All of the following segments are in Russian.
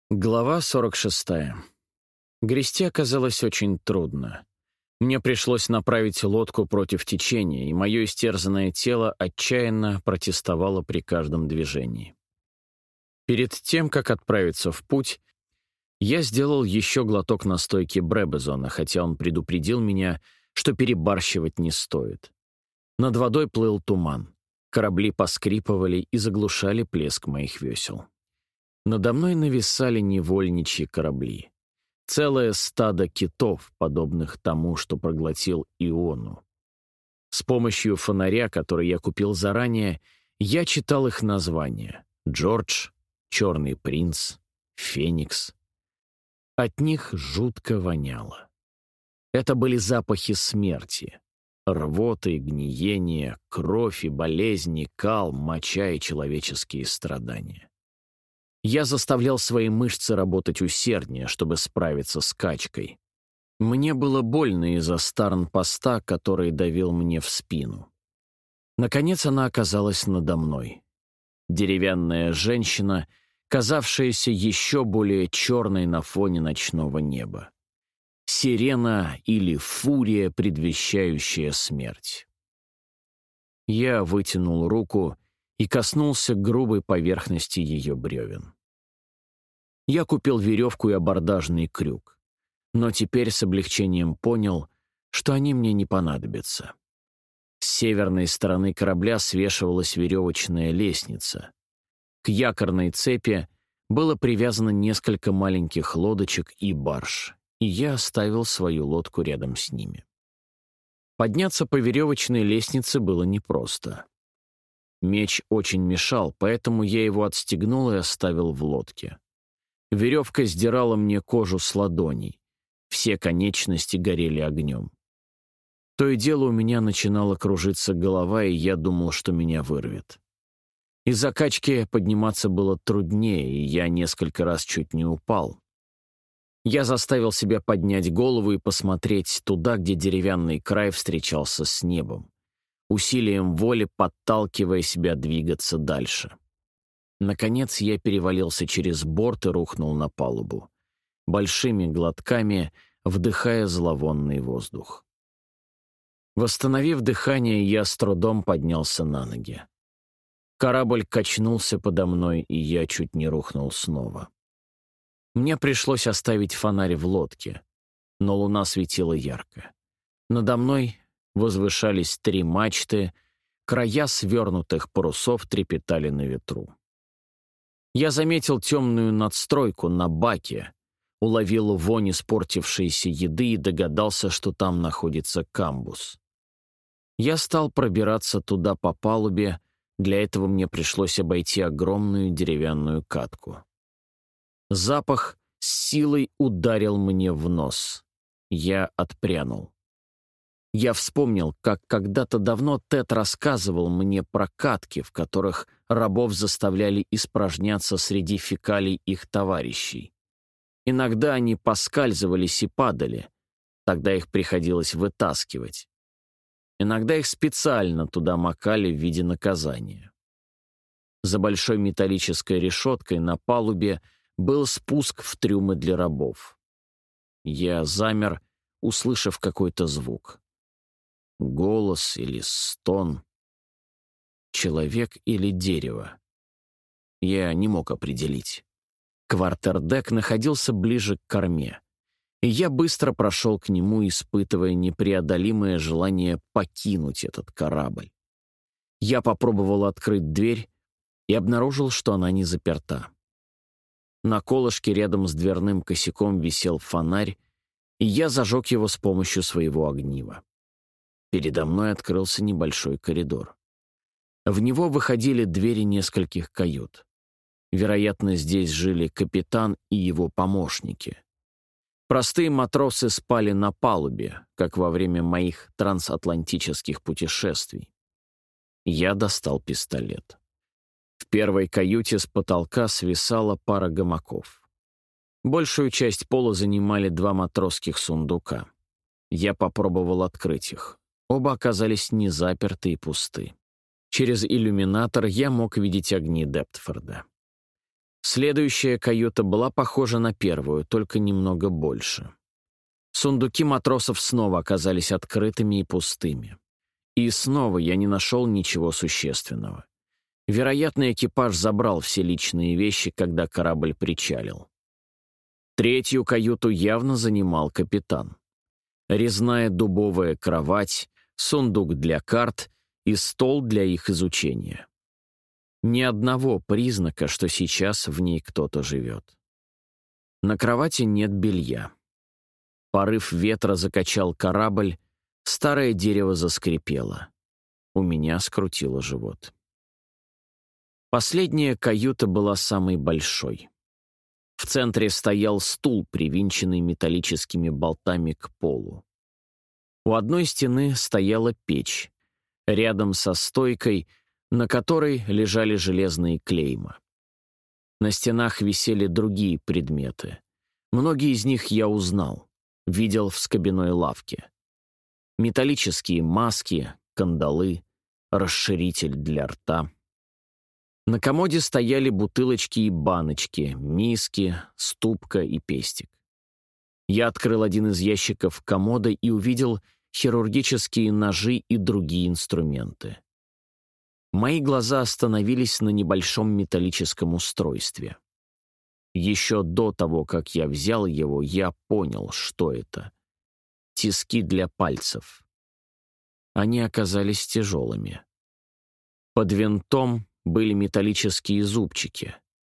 Глава 46. Грести оказалось очень трудно. Мне пришлось направить лодку против течения, и мое истерзанное тело отчаянно протестовало при каждом движении. Перед тем, как отправиться в путь, я сделал еще глоток настойки Бребезона, хотя он предупредил меня, что перебарщивать не стоит. Над водой плыл туман. Корабли поскрипывали и заглушали плеск моих весел. Надо мной нависали невольничьи корабли. Целое стадо китов, подобных тому, что проглотил Иону. С помощью фонаря, который я купил заранее, я читал их названия: Джордж, Черный принц, Феникс. От них жутко воняло. Это были запахи смерти. Рвота и гниение, кровь и болезни, кал, моча и человеческие страдания. Я заставлял свои мышцы работать усерднее, чтобы справиться с качкой. Мне было больно из-за старнпоста, который давил мне в спину. Наконец она оказалась надо мной. Деревянная женщина, казавшаяся еще более черной на фоне ночного неба. Сирена или фурия, предвещающая смерть. Я вытянул руку и коснулся грубой поверхности ее бревен. Я купил веревку и абордажный крюк, но теперь с облегчением понял, что они мне не понадобятся. С северной стороны корабля свешивалась веревочная лестница. К якорной цепи было привязано несколько маленьких лодочек и барж, и я оставил свою лодку рядом с ними. Подняться по веревочной лестнице было непросто. Меч очень мешал, поэтому я его отстегнул и оставил в лодке. Веревка сдирала мне кожу с ладоней. Все конечности горели огнем. То и дело у меня начинала кружиться голова, и я думал, что меня вырвет. Из-за качки подниматься было труднее, и я несколько раз чуть не упал. Я заставил себя поднять голову и посмотреть туда, где деревянный край встречался с небом, усилием воли подталкивая себя двигаться дальше. Наконец я перевалился через борт и рухнул на палубу, большими глотками вдыхая зловонный воздух. Восстановив дыхание, я с трудом поднялся на ноги. Корабль качнулся подо мной, и я чуть не рухнул снова. Мне пришлось оставить фонарь в лодке, но луна светила ярко. Надо мной возвышались 3 мачты, края свернутых парусов трепетали на ветру. Я заметил темную надстройку на баке, уловил вонь испортившейся еды и догадался, что там находится камбуз. Я стал пробираться туда по палубе, для этого мне пришлось обойти огромную деревянную катку. Запах с силой ударил мне в нос. Я отпрянул. Я вспомнил, как когда-то давно Тед рассказывал мне про катки, в которых рабов заставляли испражняться среди фекалий их товарищей. Иногда они поскальзывались и падали, тогда их приходилось вытаскивать. Иногда их специально туда макали в виде наказания. За большой металлической решеткой на палубе был спуск в трюмы для рабов. Я замер, услышав какой-то звук. Голос или стон. Человек или дерево. Я не мог определить. Квартердек находился ближе к корме, и я быстро прошел к нему, испытывая непреодолимое желание покинуть этот корабль. Я попробовал открыть дверь и обнаружил, что она не заперта. На колышке рядом с дверным косяком висел фонарь, и я зажег его с помощью своего огнива. Передо мной открылся небольшой коридор. В него выходили двери нескольких кают. Вероятно, здесь жили капитан и его помощники. Простые матросы спали на палубе, как во время моих трансатлантических путешествий. Я достал пистолет. В первой каюте с потолка свисала пара гамаков. Большую часть пола занимали 2 матросских сундука. Я попробовал открыть их. Оба оказались не заперты и пусты. Через иллюминатор я мог видеть огни Дептфорда. Следующая каюта была похожа на первую, только немного больше. Сундуки матросов снова оказались открытыми и пустыми. И снова я не нашел ничего существенного. Вероятно, экипаж забрал все личные вещи, когда корабль причалил. Третью каюту явно занимал капитан. Резная дубовая кровать, сундук для карт и стол для их изучения. Ни одного признака, что сейчас в ней кто-то живет. На кровати нет белья. Порыв ветра закачал корабль, старое дерево заскрипело. У меня скрутило живот. Последняя каюта была самой большой. В центре стоял стул, привинченный металлическими болтами к полу. У одной стены стояла печь, рядом со стойкой, на которой лежали железные клейма. На стенах висели другие предметы. Многие из них я узнал, видел в скобяной лавке. Металлические маски, кандалы, расширитель для рта. На комоде стояли бутылочки и баночки, миски, ступка и пестик. Я открыл один из ящиков комода и увидел хирургические ножи и другие инструменты. Мои глаза остановились на небольшом металлическом устройстве. Еще до того, как я взял его, я понял, что это. Тиски для пальцев. Они оказались тяжелыми. Под винтом были металлические зубчики.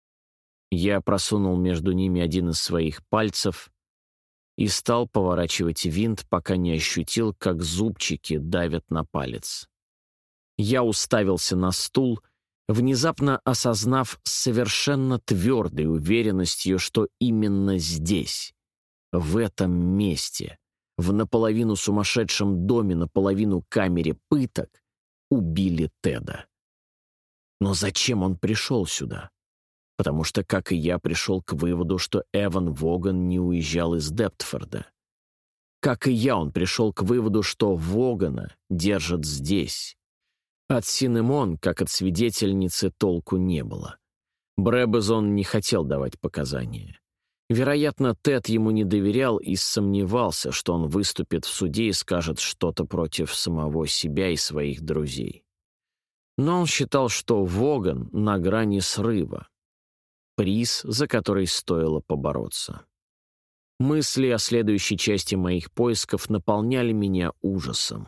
Я просунул между ними один из своих пальцев и стал поворачивать винт, пока не ощутил, как зубчики давят на палец. Я уставился на стул, внезапно осознав с совершенно твердой уверенностью, что именно здесь, в этом месте, в наполовину сумасшедшем доме, наполовину камере пыток, убили Теда. Но зачем он пришел сюда? Потому что, как и я, пришел к выводу, что Эван Воган не уезжал из Дептфорда. Как и я, он пришел к выводу, что Вогана держат здесь. От Синемон, как от свидетельницы, толку не было. Брэбезон не хотел давать показания. Вероятно, Тед ему не доверял и сомневался, что он выступит в суде и скажет что-то против самого себя и своих друзей. Но он считал, что Воган на грани срыва. Приз, за который стоило побороться. Мысли о следующей части моих поисков наполняли меня ужасом.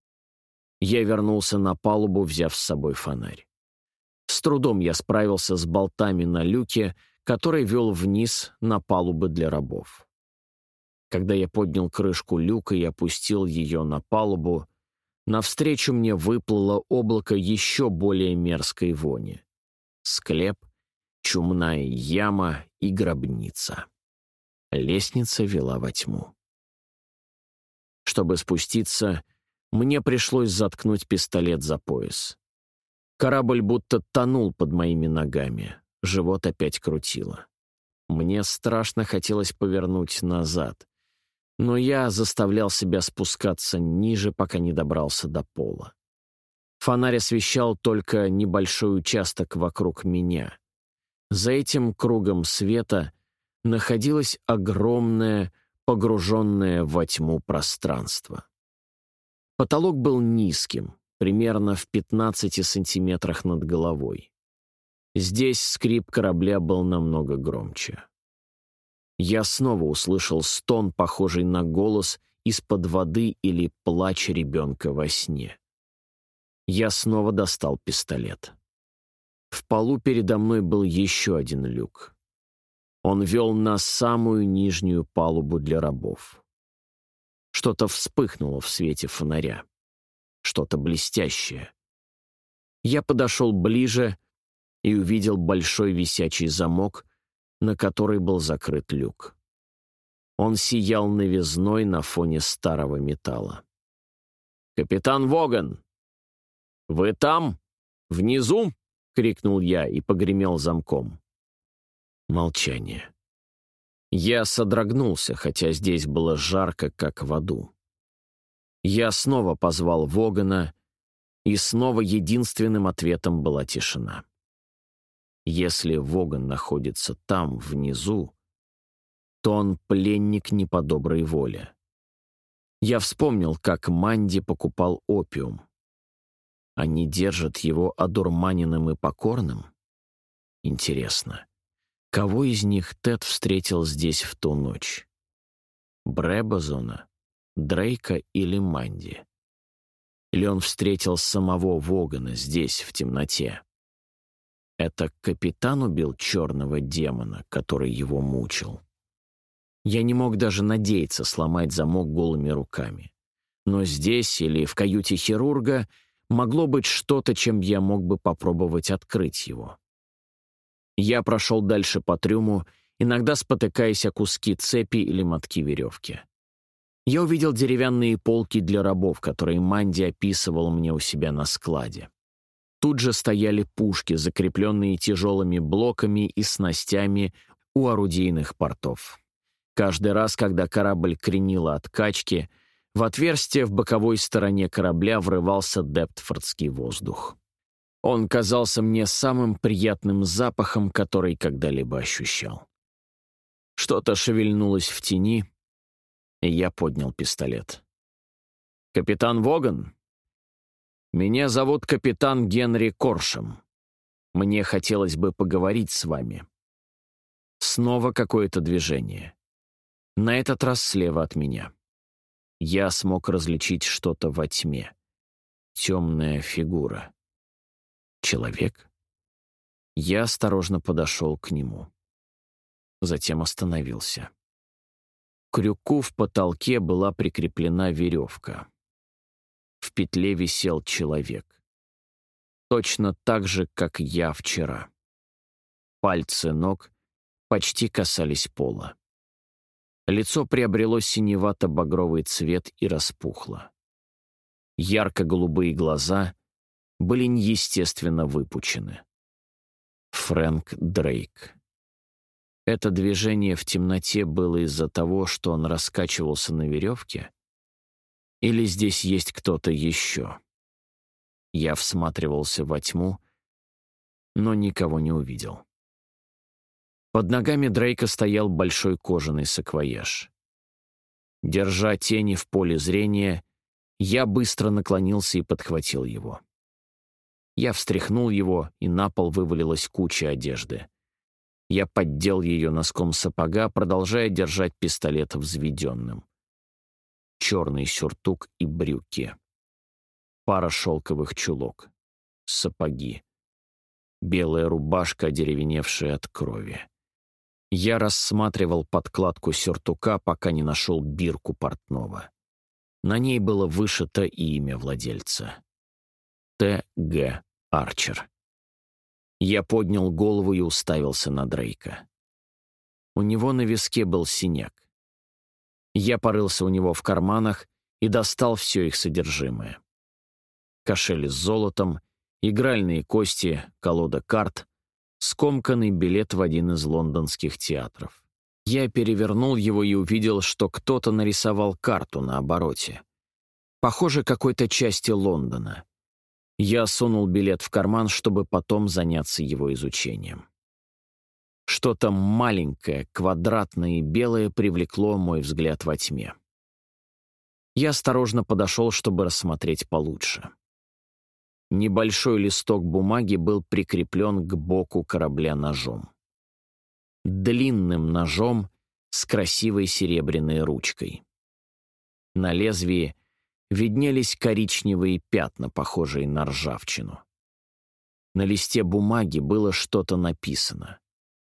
Я вернулся на палубу, взяв с собой фонарь. С трудом я справился с болтами на люке, который вел вниз на палубы для рабов. Когда я поднял крышку люка и опустил ее на палубу, навстречу мне выплыло облако еще более мерзкой вони. Склеп, чумная яма и гробница. Лестница вела во тьму. Чтобы спуститься, мне пришлось заткнуть пистолет за пояс. Корабль будто тонул под моими ногами, живот опять крутило. Мне страшно хотелось повернуть назад, но я заставлял себя спускаться ниже, пока не добрался до пола. Фонарь освещал только небольшой участок вокруг меня. За этим кругом света находилось огромное, погруженное во тьму пространство. Потолок был низким, примерно в 15 сантиметрах над головой. Здесь скрип корабля был намного громче. Я снова услышал стон, похожий на голос из-под воды или плач ребенка во сне. Я снова достал пистолет. В полу передо мной был еще один люк. Он вел на самую нижнюю палубу для рабов. Что-то вспыхнуло в свете фонаря. Что-то блестящее. Я подошел ближе и увидел большой висячий замок, на который был закрыт люк. Он сиял новизной на фоне старого металла. «Капитан Воган! Вы там? Внизу?» — крикнул я и погремел замком. Молчание. Я содрогнулся, хотя здесь было жарко, как в аду. Я снова позвал Вогана, и снова единственным ответом была тишина. Если Воган находится там, внизу, то он пленник не по доброй воле. Я вспомнил, как Манди покупал опиум. Они держат его одурманенным и покорным? Интересно, кого из них Тед встретил здесь в ту ночь? Бребазона, Дрейка или Манди? Или он встретил самого Вогана здесь, в темноте? Это капитан убил черного демона, который его мучил? Я не мог даже надеяться сломать замок голыми руками. Но здесь или в каюте хирурга могло быть что-то, чем я мог бы попробовать открыть его. Я прошел дальше по трюму, иногда спотыкаясь о куски цепи или мотки веревки. Я увидел деревянные полки для рабов, которые Манди описывал мне у себя на складе. Тут же стояли пушки, закрепленные тяжелыми блоками и снастями у орудийных портов. Каждый раз, когда корабль кренило от качки, в отверстие в боковой стороне корабля врывался дептфордский воздух. Он казался мне самым приятным запахом, который когда-либо ощущал. Что-то шевельнулось в тени, и я поднял пистолет. «Капитан Воган? Меня зовут капитан Генри Коршем. Мне хотелось бы поговорить с вами». Снова какое-то движение. На этот раз слева от меня. Я смог различить что-то во тьме. Темная фигура. Человек? Я осторожно подошел к нему. Затем остановился. К крюку в потолке была прикреплена веревка. В петле висел человек. Точно так же, как я вчера. Пальцы ног почти касались пола. Лицо приобрело синевато-багровый цвет и распухло. Ярко-голубые глаза были неестественно выпучены. Фрэнк Дрейк. Это движение в темноте было из-за того, что он раскачивался на веревке? Или здесь есть кто-то еще? Я всматривался во тьму, но никого не увидел. Под ногами Дрейка стоял большой кожаный саквояж. Держа тени в поле зрения, я быстро наклонился и подхватил его. Я встряхнул его, и на пол вывалилась куча одежды. Я поддел ее носком сапога, продолжая держать пистолет взведенным. Черный сюртук и брюки. Пара шелковых чулок. Сапоги. Белая рубашка, одеревеневшая от крови. Я рассматривал подкладку сюртука, пока не нашел бирку портного. На ней было вышито имя владельца. Т.Г. Арчер. Я поднял голову и уставился на Дрейка. У него на виске был синяк. Я порылся у него в карманах и достал все их содержимое. Кошель с золотом, игральные кости, колода карт, скомканный билет в один из лондонских театров. Я перевернул его и увидел, что кто-то нарисовал карту на обороте. Похоже, какой-то части Лондона. Я сунул билет в карман, чтобы потом заняться его изучением. Что-то маленькое, квадратное и белое привлекло мой взгляд во тьме. Я осторожно подошел, чтобы рассмотреть получше. Небольшой листок бумаги был прикреплен к боку корабля ножом. Длинным ножом с красивой серебряной ручкой. На лезвии виднелись коричневые пятна, похожие на ржавчину. На листе бумаги было что-то написано.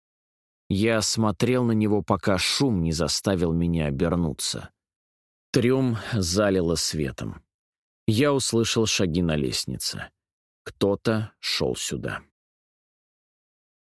Я смотрел на него, пока шум не заставил меня обернуться. Трюм залило светом. Я услышал шаги на лестнице. Кто-то шел сюда.